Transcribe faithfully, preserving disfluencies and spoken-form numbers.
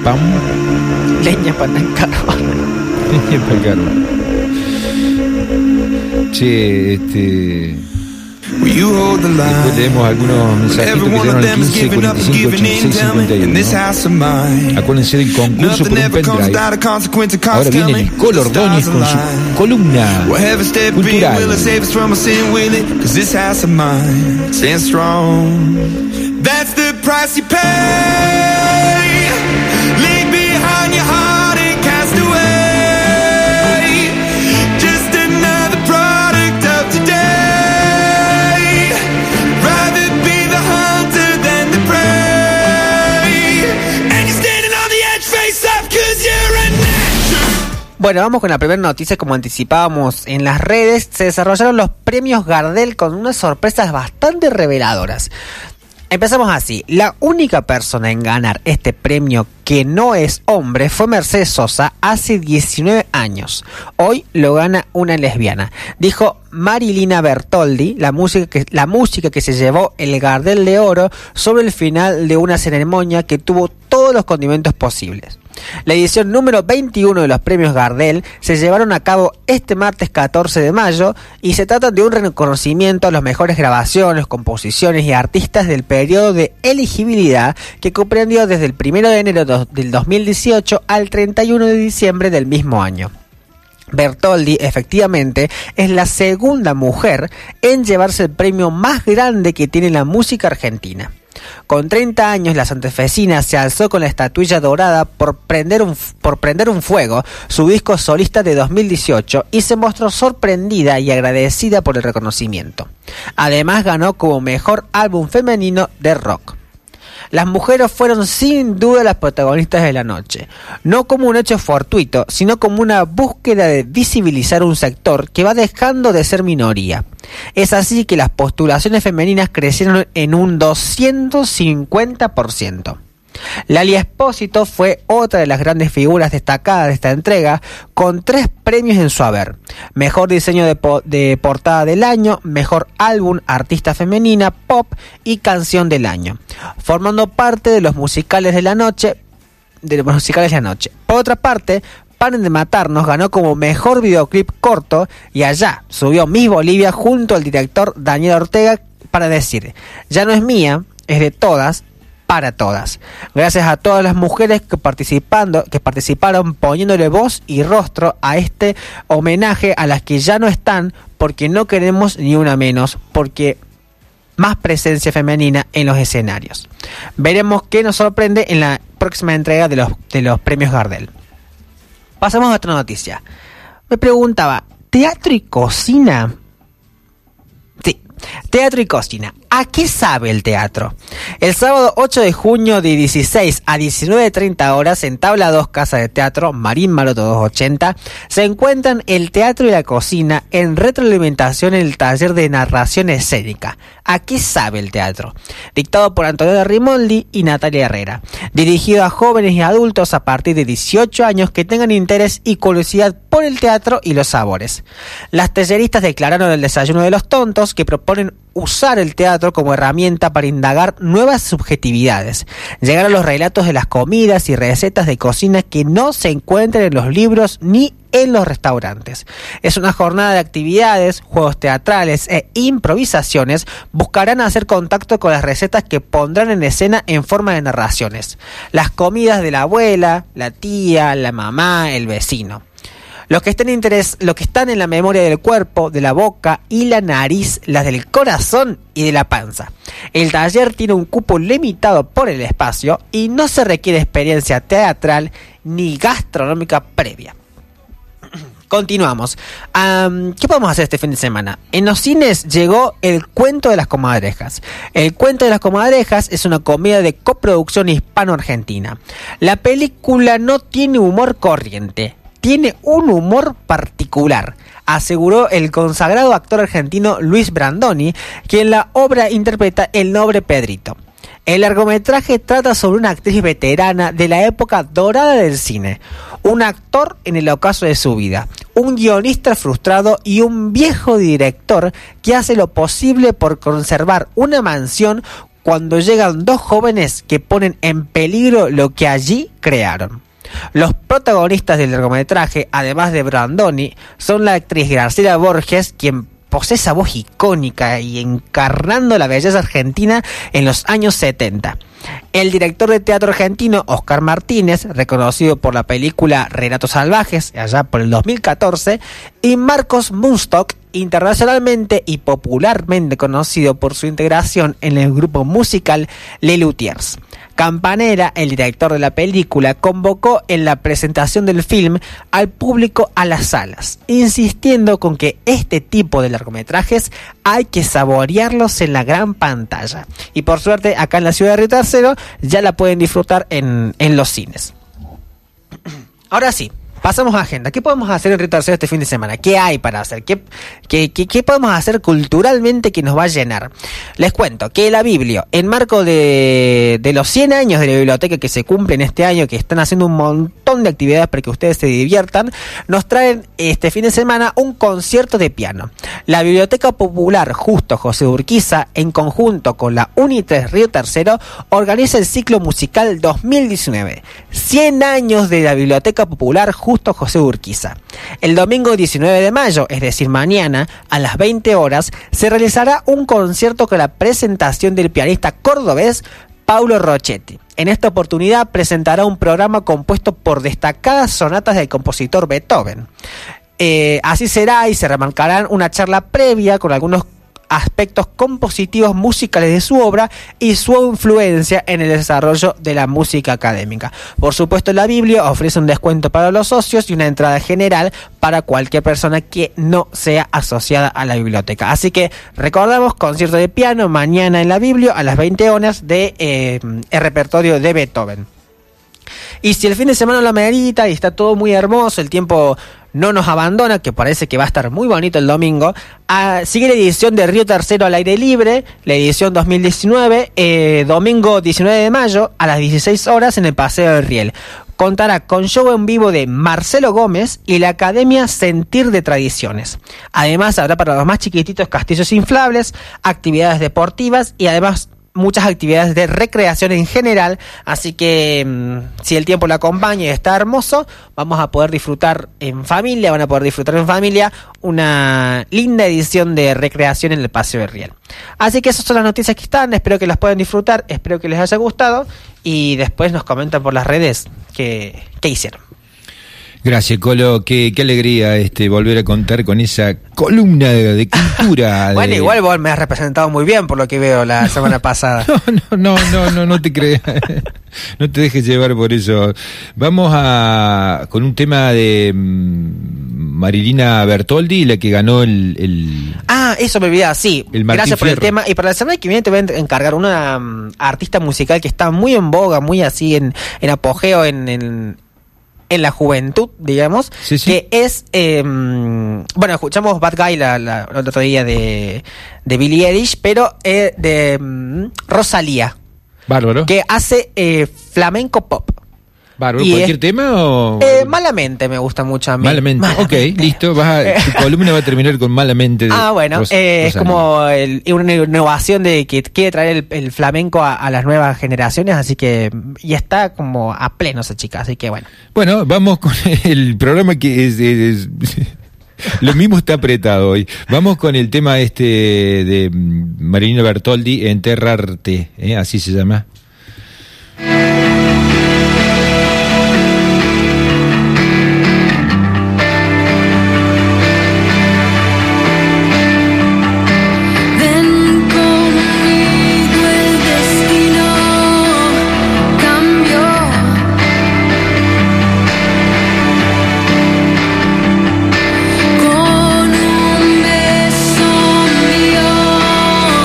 Pam. Leña para el carbón. Leña para el carbón. Che, este... Después leemos algunos mensajitos que llegaron al quince cuarenta y cinco ochenta y seis cincuenta y uno. Acuérdense del concurso por un pendrive. Ahora viene Nicole Ordóñez con su columna cultural. That's the price you pay. Leave behind your heart and cast away. Just another product of today. Rather be the hunter than the prey. And you're standing on the edge, face up, cause you're a natural. Bueno, vamos con la primera noticia. Como anticipábamos en las redes, se desarrollaron los premios Gardel con unas sorpresas bastante reveladoras. Empezamos así. La única persona en ganar este premio que no es hombre fue Mercedes Sosa hace diecinueve años. Hoy lo gana una lesbiana. Dijo Marilina Bertoldi, la música que, la música que se llevó el Gardel de Oro sobre el final de una ceremonia que tuvo todos los condimentos posibles. La edición número veintiuno de los premios Gardel se llevaron a cabo este martes catorce de mayo y se trata de un reconocimiento a las mejores grabaciones, composiciones y artistas del periodo de elegibilidad que comprendió desde el primero de enero del dos mil dieciocho al treinta y uno de diciembre del mismo año. Bertoldi, efectivamente, es la segunda mujer en llevarse el premio más grande que tiene la música argentina. Con treinta años, la santafesina se alzó con la estatuilla dorada por prender, un, por prender un fuego, su disco solista de dos mil dieciocho, y se mostró sorprendida y agradecida por el reconocimiento. Además, ganó como mejor álbum femenino de rock. Las mujeres fueron sin duda las protagonistas de la noche, no como un hecho fortuito, sino como una búsqueda de visibilizar un sector que va dejando de ser minoría. Es así que las postulaciones femeninas crecieron en un doscientos cincuenta por ciento. Lali Espósito fue otra de las grandes figuras destacadas de esta entrega, con tres premios en su haber: mejor diseño de, po- de portada del año, mejor álbum artista femenina, pop y canción del año, formando parte de los musicales de la noche. De los musicales de la noche. Por otra parte, Paren de Matarnos ganó como mejor videoclip corto y allá subió Miss Bolivia junto al director Daniel Ortega para decir: ya no es mía, es de todas, para todas. Gracias a todas las mujeres que participando, que participaron poniéndole voz y rostro a este homenaje a las que ya no están, porque no queremos ni una menos, porque más presencia femenina en los escenarios. Veremos qué nos sorprende en la próxima entrega de los, de los premios Gardel. Pasamos a otra noticia. Me preguntaba, ¿teatro y cocina? Sí, teatro y cocina. ¿A qué sabe el teatro? El sábado ocho de junio de dieciséis a diecinueve treinta horas en Tabla dos Casa de Teatro, Marín Maroto doscientos ochenta, se encuentran el teatro y la cocina en retroalimentación en el taller de narración escénica. ¿A qué sabe el teatro? Dictado por Antonio Rimoldi y Natalia Herrera. Dirigido a jóvenes y adultos a partir de dieciocho años que tengan interés y curiosidad por el teatro y los sabores. Las talleristas declararon en el desayuno de los tontos que proponen usar el teatro como herramienta para indagar nuevas subjetividades, llegar a los relatos de las comidas y recetas de cocina que no se encuentran en los libros ni en los restaurantes. Es una jornada de actividades, juegos teatrales e improvisaciones. Buscarán hacer contacto con las recetas que pondrán en escena en forma de narraciones. Las comidas de la abuela, la tía, la mamá, el vecino. Los que estén interés, los que están en la memoria del cuerpo, de la boca y la nariz, las del corazón y de la panza. El taller tiene un cupo limitado por el espacio y no se requiere experiencia teatral ni gastronómica previa. Continuamos. Um, ¿Qué podemos hacer este fin de semana? En los cines llegó El Cuento de las Comadrejas. El Cuento de las Comadrejas es una comedia de coproducción hispano-argentina. La película no tiene humor corriente, tiene un humor particular, aseguró el consagrado actor argentino Luis Brandoni, quien en la obra interpreta el noble Pedrito. El largometraje trata sobre una actriz veterana de la época dorada del cine, un actor en el ocaso de su vida, un guionista frustrado y un viejo director que hace lo posible por conservar una mansión cuando llegan dos jóvenes que ponen en peligro lo que allí crearon. Los protagonistas del largometraje, además de Brandoni, son la actriz Graciela Borges, quien posee esa voz icónica y encarnando la belleza argentina en los años setenta. El director de teatro argentino, Oscar Martínez, reconocido por la película Relatos Salvajes, allá por el dos mil catorce, y Marcos Munstock, internacionalmente y popularmente conocido por su integración en el grupo musical Les Luthiers. Campanella, el director de la película, convocó en la presentación del film al público a las salas, insistiendo con que este tipo de largometrajes hay que saborearlos en la gran pantalla. Y por suerte, acá en la ciudad de Río Tercero ya la pueden disfrutar en, en los cines. Ahora sí, pasamos a agenda. ¿Qué podemos hacer en Río Tercero este fin de semana? ¿Qué hay para hacer? ¿Qué, qué, qué, qué podemos hacer culturalmente que nos va a llenar? Les cuento que la Biblio, en marco de, de los cien años de la biblioteca que se cumplen este año, que están haciendo un montón de actividades para que ustedes se diviertan, nos traen este fin de semana un concierto de piano. La Biblioteca Popular Justo José Urquiza, en conjunto con la UNITRES Río Tercero, organiza el ciclo musical dos mil diecinueve. cien años de la Biblioteca Popular Justo José Urquiza. El domingo diecinueve de mayo, es decir, mañana, a las veinte horas, se realizará un concierto con la presentación del pianista cordobés Paulo Rochetti. En esta oportunidad presentará un programa compuesto por destacadas sonatas del compositor Beethoven. Eh, así será y se remarcarán una charla previa con algunos aspectos compositivos musicales de su obra y su influencia en el desarrollo de la música académica. Por supuesto, la Biblia ofrece un descuento para los socios y una entrada general para cualquier persona que no sea asociada a la biblioteca. Así que recordamos, concierto de piano mañana en la Biblia a las veinte horas de eh, el repertorio de Beethoven. Y si el fin de semana lo amerita y está todo muy hermoso, el tiempo no nos abandona, que parece que va a estar muy bonito el domingo, ah, sigue la edición de Río Tercero al aire libre, la edición dos mil diecinueve, eh, domingo diecinueve de mayo a las dieciséis horas en el Paseo del Riel. Contará con show en vivo de Marcelo Gómez y la Academia Sentir de Tradiciones. Además habrá para los más chiquititos castillos inflables, actividades deportivas y además muchas actividades de recreación en general, así que mmm, si el tiempo lo acompaña y está hermoso, vamos a poder disfrutar en familia, van a poder disfrutar en familia una linda edición de recreación en el Paseo de Riel. Así que esas son las noticias que están, espero que las puedan disfrutar, espero que les haya gustado y después nos comentan por las redes qué, qué hicieron. Gracias, Colo, qué, qué alegría este volver a contar con esa columna de, de cultura. Bueno, de... igual vos me has representado muy bien por lo que veo la semana pasada. No, no, no, no, no, no te creas, no te dejes llevar por eso. Vamos a con un tema de Marilina Bertoldi, la que ganó el... el ah, eso me olvidaba, sí. El Gracias por Fierro. el tema. Y para la semana que viene te voy a encargar una um, artista musical que está muy en boga, muy así en, en apogeo en... en en la juventud, digamos, sí, sí. que es, eh, bueno, escuchamos Bad Guy la, la, el otro día de, de Billie Eilish, pero eh, de um, Rosalía. Bárbaro. Que hace eh, flamenco pop. Bárbaro. Y ¿Cualquier es, tema o...? Eh, malamente me gusta mucho a mí. Malamente, malamente. Ok, listo. Vas a, tu columna va a terminar con Malamente. De ah, bueno, Ros- eh, es Rosalía. como el, una innovación de que quiere traer el, el flamenco a, a las nuevas generaciones, así que y está como a pleno esa chica, así que bueno. Bueno, vamos con el programa que es... es, es lo mismo está apretado hoy. Vamos con el tema este de Marilina Bertoldi, Enterrarte, ¿eh? Así se llama.